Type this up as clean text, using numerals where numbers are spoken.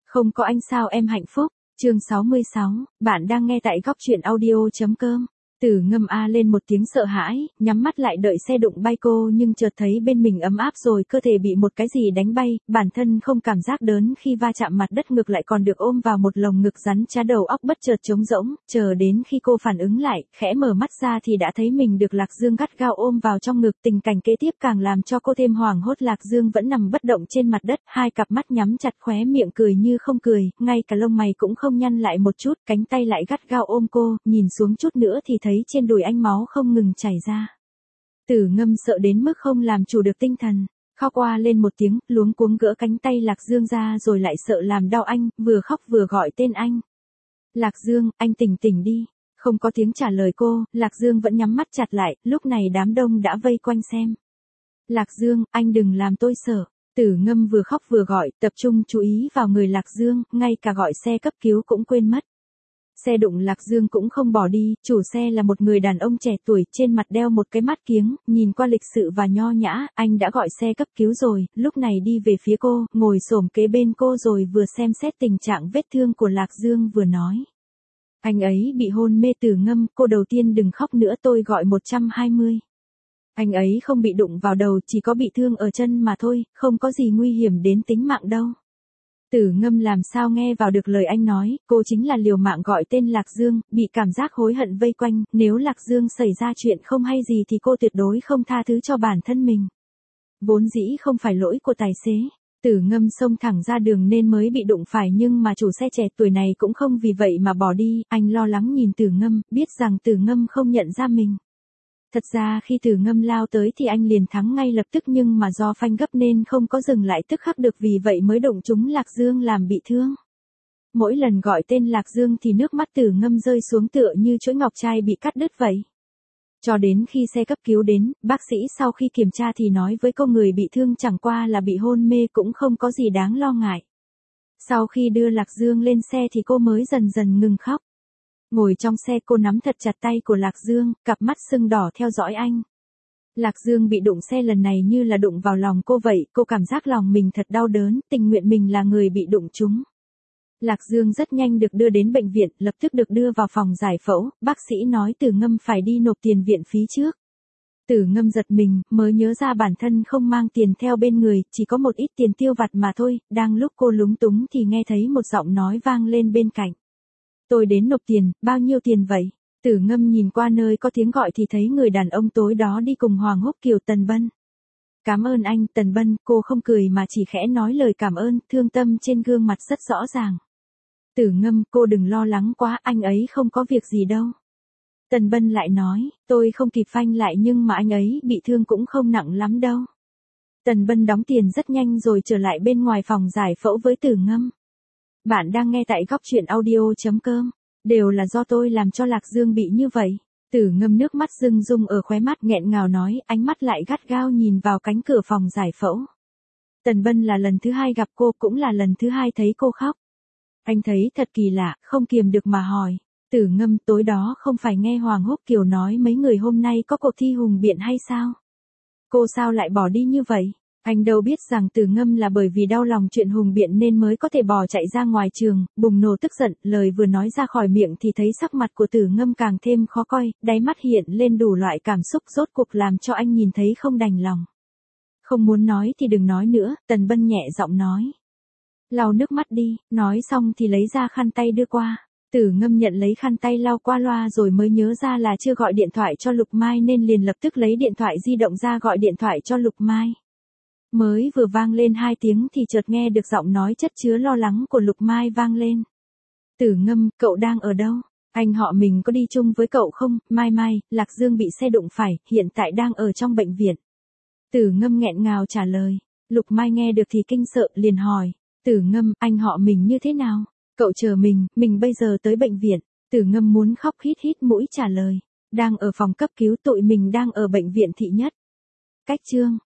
Không có anh sao em hạnh phúc. Chương 66, bạn đang nghe tại góc truyện audio.com. Tử Ngâm a lên một tiếng sợ hãi, nhắm mắt lại đợi xe đụng bay cô nhưng chợt thấy bên mình ấm áp rồi cơ thể bị một cái gì đánh bay, bản thân không cảm giác đớn khi va chạm mặt đất ngược lại còn được ôm vào một lồng ngực rắn chá đầu óc bất chợt trống rỗng, chờ đến khi cô phản ứng lại, khẽ mở mắt ra thì đã thấy mình được Lạc Dương gắt gao ôm vào trong ngực, tình cảnh kế tiếp càng làm cho cô thêm hoảng hốt. Lạc Dương vẫn nằm bất động trên mặt đất, hai cặp mắt nhắm chặt khóe miệng cười như không cười, ngay cả lông mày cũng không nhăn lại một chút, cánh tay lại gắt gao ôm cô, nhìn xuống chút nữa thì thấy trên đùi anh máu không ngừng chảy ra. Tử Ngâm sợ đến mức không làm chủ được tinh thần, khóc oa lên một tiếng, luống cuống gỡ cánh tay Lạc Dương ra rồi lại sợ làm đau anh, vừa khóc vừa gọi tên anh. Lạc Dương, anh tỉnh tỉnh đi. Không có tiếng trả lời cô, Lạc Dương vẫn nhắm mắt chặt lại, lúc này đám đông đã vây quanh xem. Lạc Dương, anh đừng làm tôi sợ. Tử Ngâm vừa khóc vừa gọi, tập trung chú ý vào người Lạc Dương, ngay cả gọi xe cấp cứu cũng quên mất. Xe đụng Lạc Dương cũng không bỏ đi, chủ xe là một người đàn ông trẻ tuổi, trên mặt đeo một cái mắt kiếng, nhìn qua lịch sự và nho nhã, anh đã gọi xe cấp cứu rồi, lúc này đi về phía cô, ngồi xổm kế bên cô rồi vừa xem xét tình trạng vết thương của Lạc Dương vừa nói. Anh ấy bị hôn mê. Tử Ngâm, cô đầu tiên đừng khóc nữa, tôi gọi 120. Anh ấy không bị đụng vào đầu, chỉ có bị thương ở chân mà thôi, không có gì nguy hiểm đến tính mạng đâu. Tử Ngâm làm sao nghe vào được lời anh nói, cô chính là liều mạng gọi tên Lạc Dương, bị cảm giác hối hận vây quanh, nếu Lạc Dương xảy ra chuyện không hay gì thì cô tuyệt đối không tha thứ cho bản thân mình. Vốn dĩ không phải lỗi của tài xế. Tử Ngâm xông thẳng ra đường nên mới bị đụng phải, nhưng mà chủ xe trẻ tuổi này cũng không vì vậy mà bỏ đi, anh lo lắng nhìn Tử Ngâm, biết rằng Tử Ngâm không nhận ra mình. Thật ra khi Tử Ngâm lao tới thì anh liền thắng ngay lập tức, nhưng mà do phanh gấp nên không có dừng lại tức khắc được, vì vậy mới đụng trúng Lạc Dương làm bị thương. Mỗi lần gọi tên Lạc Dương thì nước mắt Tử Ngâm rơi xuống tựa như chuỗi ngọc trai bị cắt đứt vậy. Cho đến khi xe cấp cứu đến, bác sĩ sau khi kiểm tra thì nói với cô người bị thương chẳng qua là bị hôn mê, cũng không có gì đáng lo ngại. Sau khi đưa Lạc Dương lên xe thì cô mới dần dần ngừng khóc. Ngồi trong xe cô nắm thật chặt tay của Lạc Dương, cặp mắt sưng đỏ theo dõi anh. Lạc Dương bị đụng xe lần này như là đụng vào lòng cô vậy, cô cảm giác lòng mình thật đau đớn, tình nguyện mình là người bị đụng trúng. Lạc Dương rất nhanh được đưa đến bệnh viện, lập tức được đưa vào phòng giải phẫu, bác sĩ nói Tử Ngâm phải đi nộp tiền viện phí trước. Tử Ngâm giật mình, mới nhớ ra bản thân không mang tiền theo bên người, chỉ có một ít tiền tiêu vặt mà thôi, đang lúc cô lúng túng thì nghe thấy một giọng nói vang lên bên cạnh. Tôi đến nộp tiền, bao nhiêu tiền vậy? Tử Ngâm nhìn qua nơi có tiếng gọi thì thấy người đàn ông tối đó đi cùng Hoàng Húc Kiều, Tần Bân. Cảm ơn anh, Tần Bân, cô không cười mà chỉ khẽ nói lời cảm ơn, thương tâm trên gương mặt rất rõ ràng. Tử Ngâm, cô đừng lo lắng quá, anh ấy không có việc gì đâu. Tần Bân lại nói, tôi không kịp phanh lại nhưng mà anh ấy bị thương cũng không nặng lắm đâu. Tần Bân đóng tiền rất nhanh rồi trở lại bên ngoài phòng giải phẫu với Tử Ngâm. Bạn đang nghe tại góc truyện audio.com. Đều là do tôi làm cho Lạc Dương bị như vậy. Tử Ngâm nước mắt rưng rưng ở khóe mắt, nghẹn ngào nói, ánh mắt lại gắt gao nhìn vào cánh cửa phòng giải phẫu. Tần Bân là lần thứ hai gặp cô, cũng là lần thứ hai thấy cô khóc. Anh thấy thật kỳ lạ, không kiềm được mà hỏi. Tử Ngâm, tối đó không phải nghe Hoàng Húc Kiều nói mấy người hôm nay có cuộc thi hùng biện hay sao? Cô sao lại bỏ đi như vậy? Anh đâu biết rằng Tử Ngâm là bởi vì đau lòng chuyện hùng biện nên mới có thể bỏ chạy ra ngoài trường, bùng nổ tức giận, lời vừa nói ra khỏi miệng thì thấy sắc mặt của Tử Ngâm càng thêm khó coi, đáy mắt hiện lên đủ loại cảm xúc, rốt cuộc làm cho anh nhìn thấy không đành lòng. Không muốn nói thì đừng nói nữa, Tần Bân nhẹ giọng nói. Lau nước mắt đi, nói xong thì lấy ra khăn tay đưa qua. Tử Ngâm nhận lấy khăn tay lau qua loa rồi mới nhớ ra là chưa gọi điện thoại cho Lục Mai nên liền lập tức lấy điện thoại di động ra gọi điện thoại cho Lục Mai. Mới vừa vang lên 2 tiếng thì chợt nghe được giọng nói chất chứa lo lắng của Lục Mai vang lên. Tử Ngâm, cậu đang ở đâu? Anh họ mình có đi chung với cậu không? Mai, Lạc Dương bị xe đụng phải, hiện tại đang ở trong bệnh viện. Tử Ngâm nghẹn ngào trả lời. Lục Mai nghe được thì kinh sợ, liền hỏi. Tử Ngâm, anh họ mình như thế nào? Cậu chờ mình bây giờ tới bệnh viện. Tử Ngâm muốn khóc hít mũi trả lời. Đang ở phòng cấp cứu, tụi mình đang ở bệnh viện thị nhất. Cách chương